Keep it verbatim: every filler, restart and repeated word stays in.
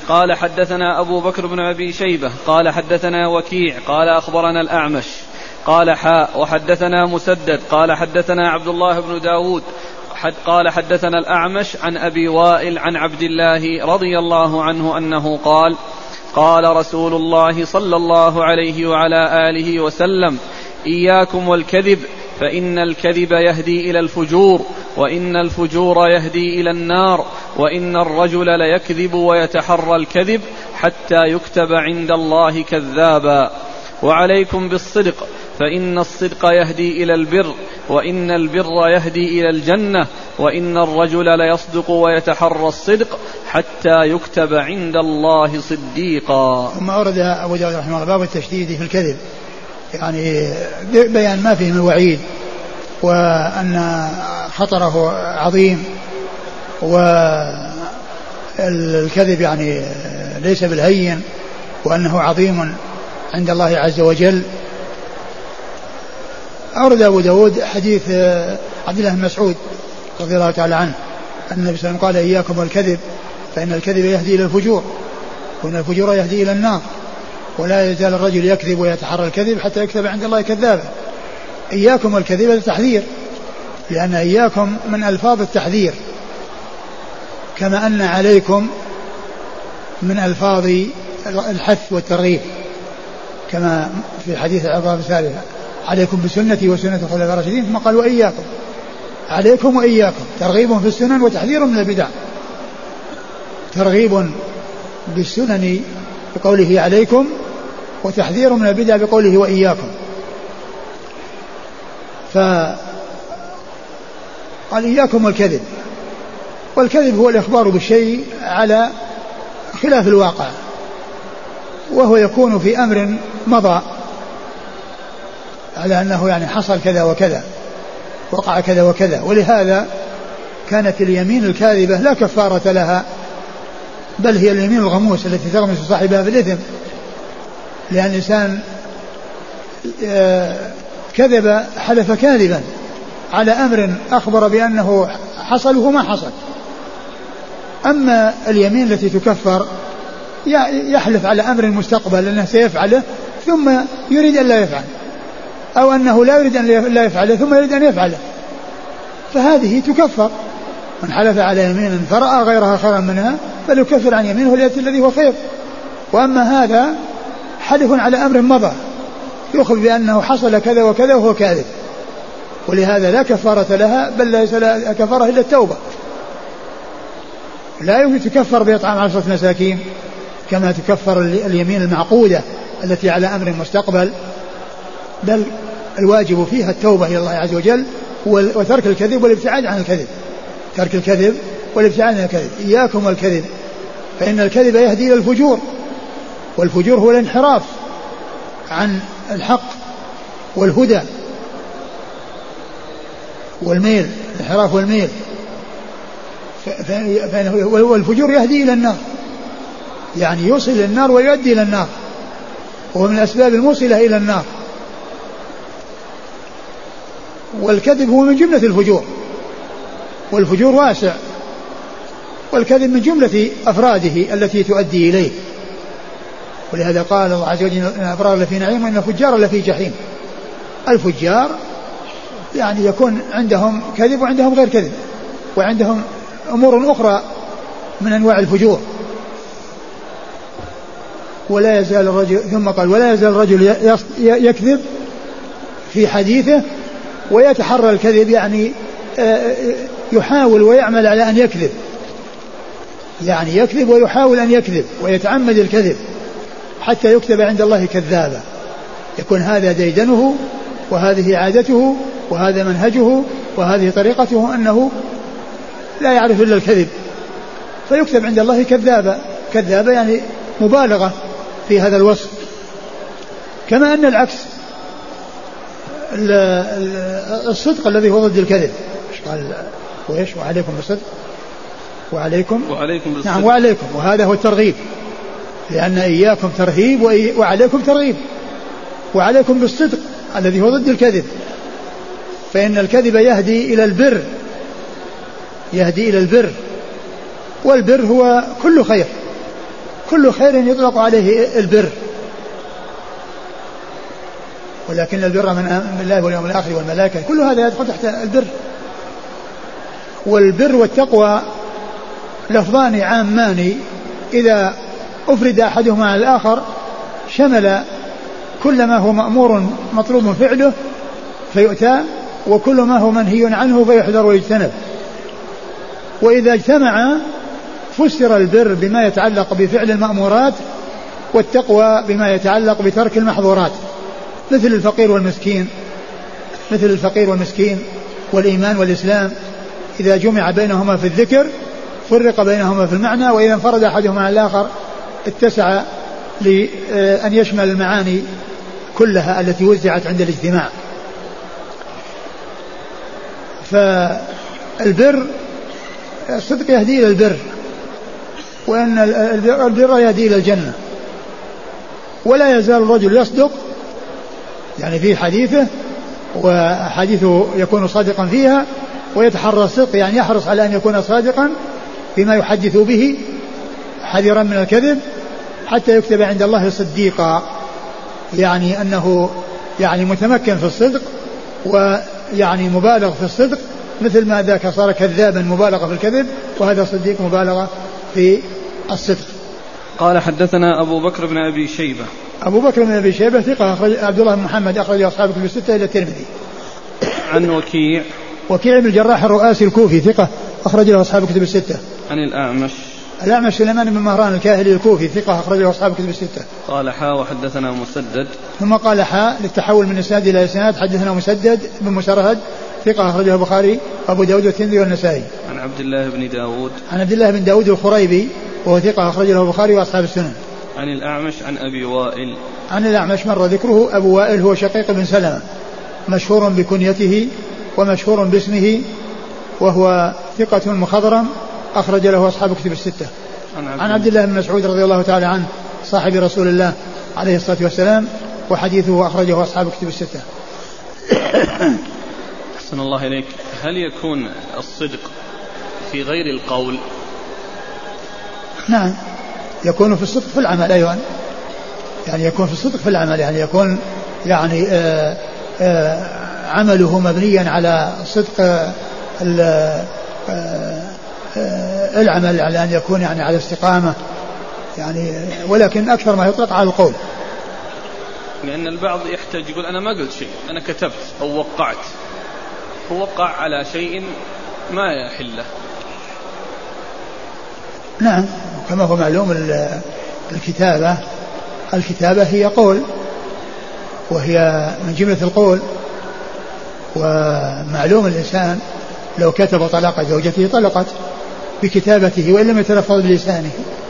قال حدثنا أبو بكر بن أبي شيبة قال حدثنا وكيع قال أخبرنا الأعمش قال حاء وحدثنا مسدد قال حدثنا عبد الله بن داود حد قال حدثنا الأعمش عن أبي وائل عن عبد الله رضي الله عنه أنه قال قال رسول الله صلى الله عليه وعلى آله وسلم إياكم والكذب فإن الكذب يهدي إلى الفجور وإن الفجور يهدي إلى النار وإن الرجل ليكذب ويتحرى الكذب حتى يكتب عند الله كذابا وعليكم بالصدق فإن الصدق يهدي إلى البر وإن البر يهدي إلى الجنة وإن الرجل ليصدق ويتحرى الصدق حتى يكتب عند الله صديقا. ثم أورد أبو داود رحمه الله باب التشديد في الكذب، يعني بيان ما فيه من وعيد وأن خطره عظيم، والكذب يعني ليس بالهين وأنه عظيم عند الله عز وجل. أورد أبو داود حديث عبد الله بن مسعود رضي الله تعالى عنه أن النبي صلى الله عليه وسلم قال إياكم والكذب فإن الكذب يهدي إلى الفجور وإن الفجور يهدي إلى النار ولا يزال الرجل يكذب ويتحرى الكذب حتى يكتب عند الله كذابا. إياكم والكذب هذا تحذير، لأن إياكم من ألفاظ التحذير، كما أن عليكم من ألفاظ الحث والترغيب، كما في حديث العظام الثالثة عليكم بسنتي وسنة الخلفاء الراشدين، ثم قال وإياكم، عليكم وإياكم، ترغيب في السنن وتحذير من البدع. ترغيب بالسنن بقوله عليكم، وتحذير من البدع بقوله وإياكم. فقال إياكم والكذب، والكذب هو الإخبار بالشيء على خلاف الواقع، وهو يكون في أمر مضى على أنه يعني حصل كذا وكذا، وقع كذا وكذا. ولهذا كانت اليمين الكاذبة لا كفارة لها، بل هي اليمين الغموس التي تغمس صاحبها في الإثم، لأن الإنسان كذب حلف كاذبا على أمر أخبر بأنه حصل وهو ما حصل. أما اليمين التي تكفر يحلف على أمر مستقبل أنه سيفعله ثم يريد أن لا يفعل، أو أنه لا يريد أن لا يفعله ثم يريد أن يفعله، فهذه تكفر. من حلف على يمين فرأى غيرها خيرا منها فليكفر عن يمينه وليأتي الذي هو خير. وأما هذا حلف على أمر مضى يخبر بأنه حصل كذا وكذا وهو كاذب، ولهذا لا كفارة لها، بل ليس لها كفارة إلا التوبة. لا يمكن تكفر بإطعام عشرة مساكين كما تكفر اليمين المعقودة التي على أمر مستقبل، بل الواجب فيها التوبة إلى الله عز وجل وترك الكذب والابتعاد عن الكذب، ترك الكذب والابتعاد عن الكذب. إياكم والكذب فإن الكذب يهدي إلى الفجور، والفجور هو الانحراف عن الحق والهدى والميل، الانحراف والميل. والفجور يهدي إلى النار، يعني يوصل إلى النار ويؤدي إلى النار، وهو من الأسباب الموصلة إلى النار. والكذب هو من جملة الفجور، والفجور واسع، والكذب من جملة أفراده التي تؤدي إليه. ولهذا قال الله عز وجل إن الأبرار لفي نعيم وإن الفجار لفي جحيم. الفجار يعني يكون عندهم كذب وعندهم غير كذب، وعندهم أمور أخرى من أنواع الفجور. ولا يزال الرجل، ثم قال ولا يزال الرجل يكذب في حديثه ويتحرى الكذب، يعني يحاول ويعمل على أن يكذب، يعني يكذب ويحاول أن يكذب ويتعمد الكذب حتى يكتب عند الله كذابا. يكون هذا ديدنه وهذه عادته وهذا منهجه وهذه طريقته، أنه لا يعرف إلا الكذب، فيكتب عند الله كذابا. كذابا يعني مبالغة في هذا الوصف. كما أن العكس الصدق الذي هو ضد الكذب، قال وإيش وعليكم بالصدق وعليكم وعليكم بالصدق. نعم وعليكم، وهذا هو الترغيب، لأن إياكم ترهيب وعليكم ترغيب. وعليكم بالصدق الذي هو ضد الكذب، فإن الكذب يهدي إلى البر، يهدي إلى البر، والبر هو كل خير، كل خير يطلق عليه البر، ولكن البر من آمن بالله واليوم الآخر والملائكة، كل هذا يدخل تحت البر. والبر والتقوى لفظان عامان إذا أفرد أحدهما على الآخر شمل كل ما هو مأمور مطلوب فعله فيؤتى، وكل ما هو منهي عنه فيحذر ويجتنب. وإذا اجتمع فسر البر بما يتعلق بفعل المأمورات، والتقوى بما يتعلق بترك المحظورات، مثل الفقير والمسكين مثل الفقير والمسكين والإيمان والإسلام، إذا جمع بينهما في الذكر فرق بينهما في المعنى، وإذا انفرد أحدهما عن الآخر اتسع لأن يشمل المعاني كلها التي وزعت عند الاجتماع. فالبر الصدق يهدي إلى البر، وأن البر يهدي إلى الجنة. ولا يزال الرجل يصدق يعني في حديثه، وحديثه يكون صادقا فيها، ويتحرى الصدق يعني يحرص على أن يكون صادقا فيما يحدث به حذرا من الكذب، حتى يكتب عند الله صديقا، يعني أنه يعني متمكن في الصدق ويعني مبالغ في الصدق، مثل ما ذاك صار كذابا مبالغة في الكذب، وهذا صديق مبالغة في الصدق. قال حدثنا أبو بكر بن أبي شيبة. أبو بكر بن أبي شيبة ثقة، أخرج عبد الله بن محمد أخرج أصحاب كتب الستة إلى الترمذي. عن وكيع. وكيع بن الجراح الرؤاسي الكوفي ثقة، أخرج له أصحاب كتب الستة. عن الأعمش. الأعمش سليمان بن مهران الكاهلي الكوفي ثقة، أخرج له أصحاب كتب الستة. قال حا وحدثنا مسدد. ثم قال حا للتحول من إسناد إلى إسناد، حدثنا مسدد بن مسرهد ثقة، أخرجه البخاري وأبو داود والترمذي والنسائي. عن عبد الله بن داود. عن عبد الله بن داود الخريبي وهو ثقة، أخرج له البخاري وأصحاب السنن. عن الأعمش عن أبي وائل. عن الأعمش مر ذكره. أبو وائل هو شقيق بن سلمة، مشهور بكنيته ومشهور باسمه، وهو ثقة مخضرم، أخرج له أصحاب كتب الستة. عن عبد الله بن مسعود رضي الله تعالى عنه صاحب رسول الله عليه الصلاة والسلام، وحديثه أخرجه أصحاب كتب الستة. أحسن الله إليك. هل يكون الصدق في غير القول؟ نعم، يكون في الصدق في العمل أيضا، يعني يكون في الصدق في العمل، يعني يكون يعني آآ آآ عمله مبنيا على صدق العمل، على أن يكون يعني على استقامة يعني، ولكن أكثر ما يطلق على القول. لأن البعض يحتاج يقول أنا ما قلت شيء، أنا كتبت أو وقعت، هو وقع على شيء ما يحله. نعم، كما هو معلوم الكتابة الكتابة هي قول، وهي من جملة القول، ومعلوم الإنسان لو كتب طلاق زوجته طلقت بكتابته وإن لم يتلفظ بلسانه.